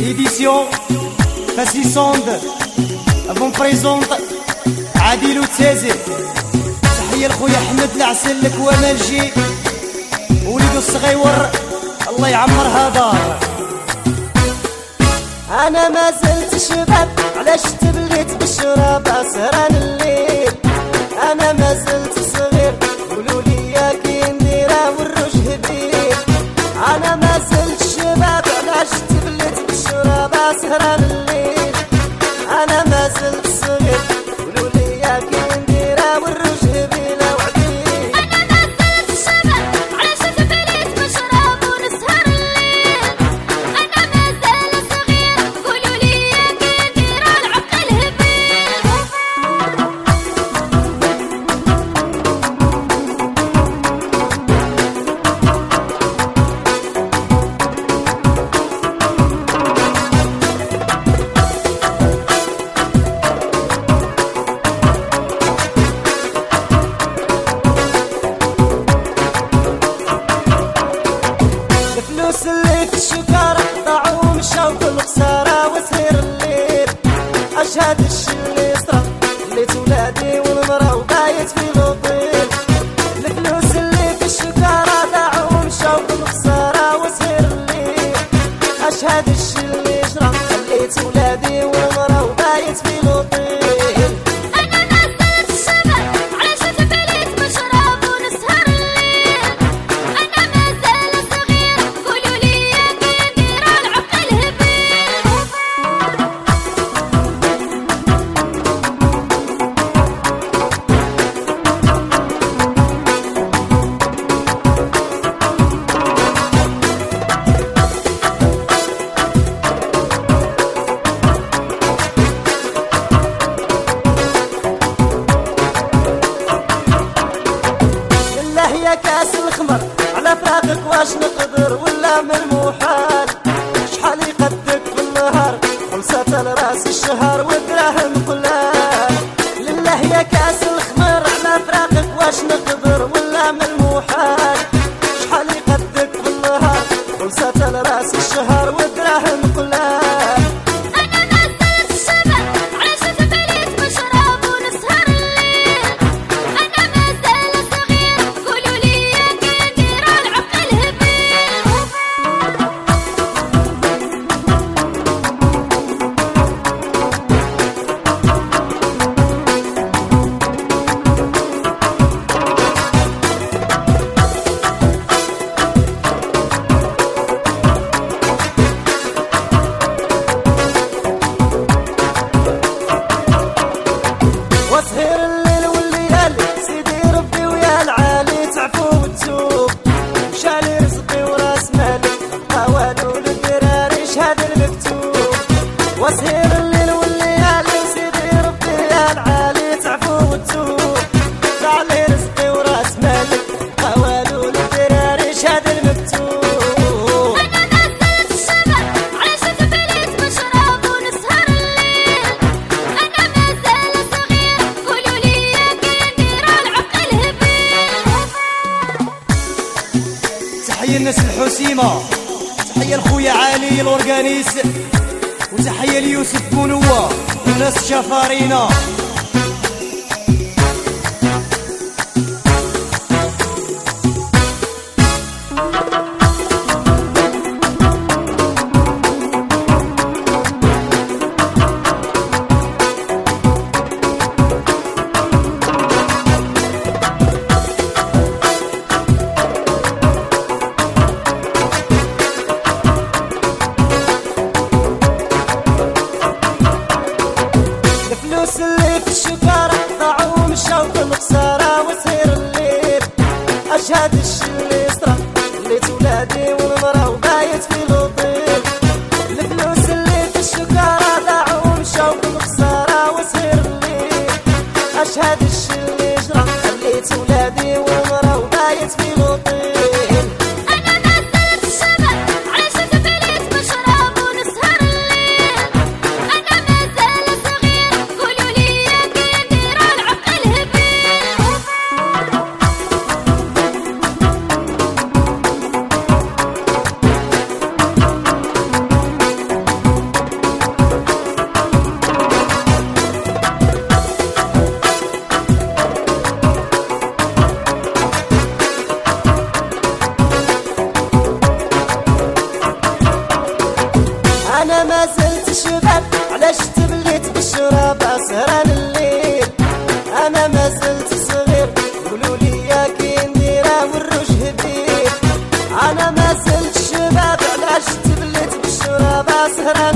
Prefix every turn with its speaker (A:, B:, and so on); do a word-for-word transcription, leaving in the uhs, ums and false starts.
A: édition fascisante افون بريزونط عادل وتازي. تحية لخويا حمد العسل لك ومالجي وليدو الصغيور الله يعمرها دار.
B: انا ما زلت شباب علاش تبليت بالشراب سهران الليل. انا ما زلت صغير قولوا لي كي نديرها والروج هبيل. انا ما زلت شباب علاش تبليت بالشراب سهران الليل. انا ما زلت صغير قولوا لي كي نديرها والروج هبيل وعديل.
C: انا ما زلت شباب علاش تبليت بالشراب ونسهر الليل. انا ما زلت صغير قولوا لي كي نديرها العقل هبيل.
B: الفلوس اللي في الشكارة ضاعوا مشاو في الخسارة وسهر الليل. أشهد الشي اللي صرا خليت ولادي والمرا وبايت في لوطيل. الفلوس اللي في الشكارة ضاعوا مشاو في الخسارة وسهر الليل. أشهد الشي اللي صرا خليت ولادي والمرا وبايت في لوطيل.
C: انا ما زلت شباب علاش تبليت بالشراب ونسهر الليل. انا ما زلت صغير قولوا لي كي نديرها العقل هبيل.
B: لله يا كاس الخمر على فراقك واش نقدر ولا من المحال. شحال يقدك في النهار خمسة راس الشهر ودراهم قلال. لله يا كاس الخمر على فراقك واش نقدر ولا من المحال. شحال يقدك في النهار خمسة راس الشهر ودراهم قلال.
C: انا ما زلت شباب علاش تبليت بالشراب ونسهر الليل. انا ما زلت صغير قولوا لي كي نديرها العقل هبيل.
B: وسهر الليل والليالي سيدي ربي ويا العالي تعفو وتوب. مشالي رزقي وراس مالي بقى والو للدراري شهاد المكتوب. وسهر الليل والليالي سيدي ربي ويا العالي تعفو وتوب. علي رزقي وراس مالي بقى والو للدراري شهاد المكتوب.
C: انا ما زلت شباب علاش تبليت بالشراب ونسهر الليل. انا ما زلت صغير قولوا لي كي نديرها العقل هبيل.
A: تحية الناس الحسيمة، تحية لخويا علي الأورغانيس، وتحية ليوسف بونوة والناس الشفارينة.
B: الفلوس اللي انا ما زلت شباب علاش تبليت بالشراب سهران الليل. انا ما زلت صغير قولوا لي يا كي نديرها والروج هبيل. انا ما زلت شباب علاش تبليت بالشراب سهران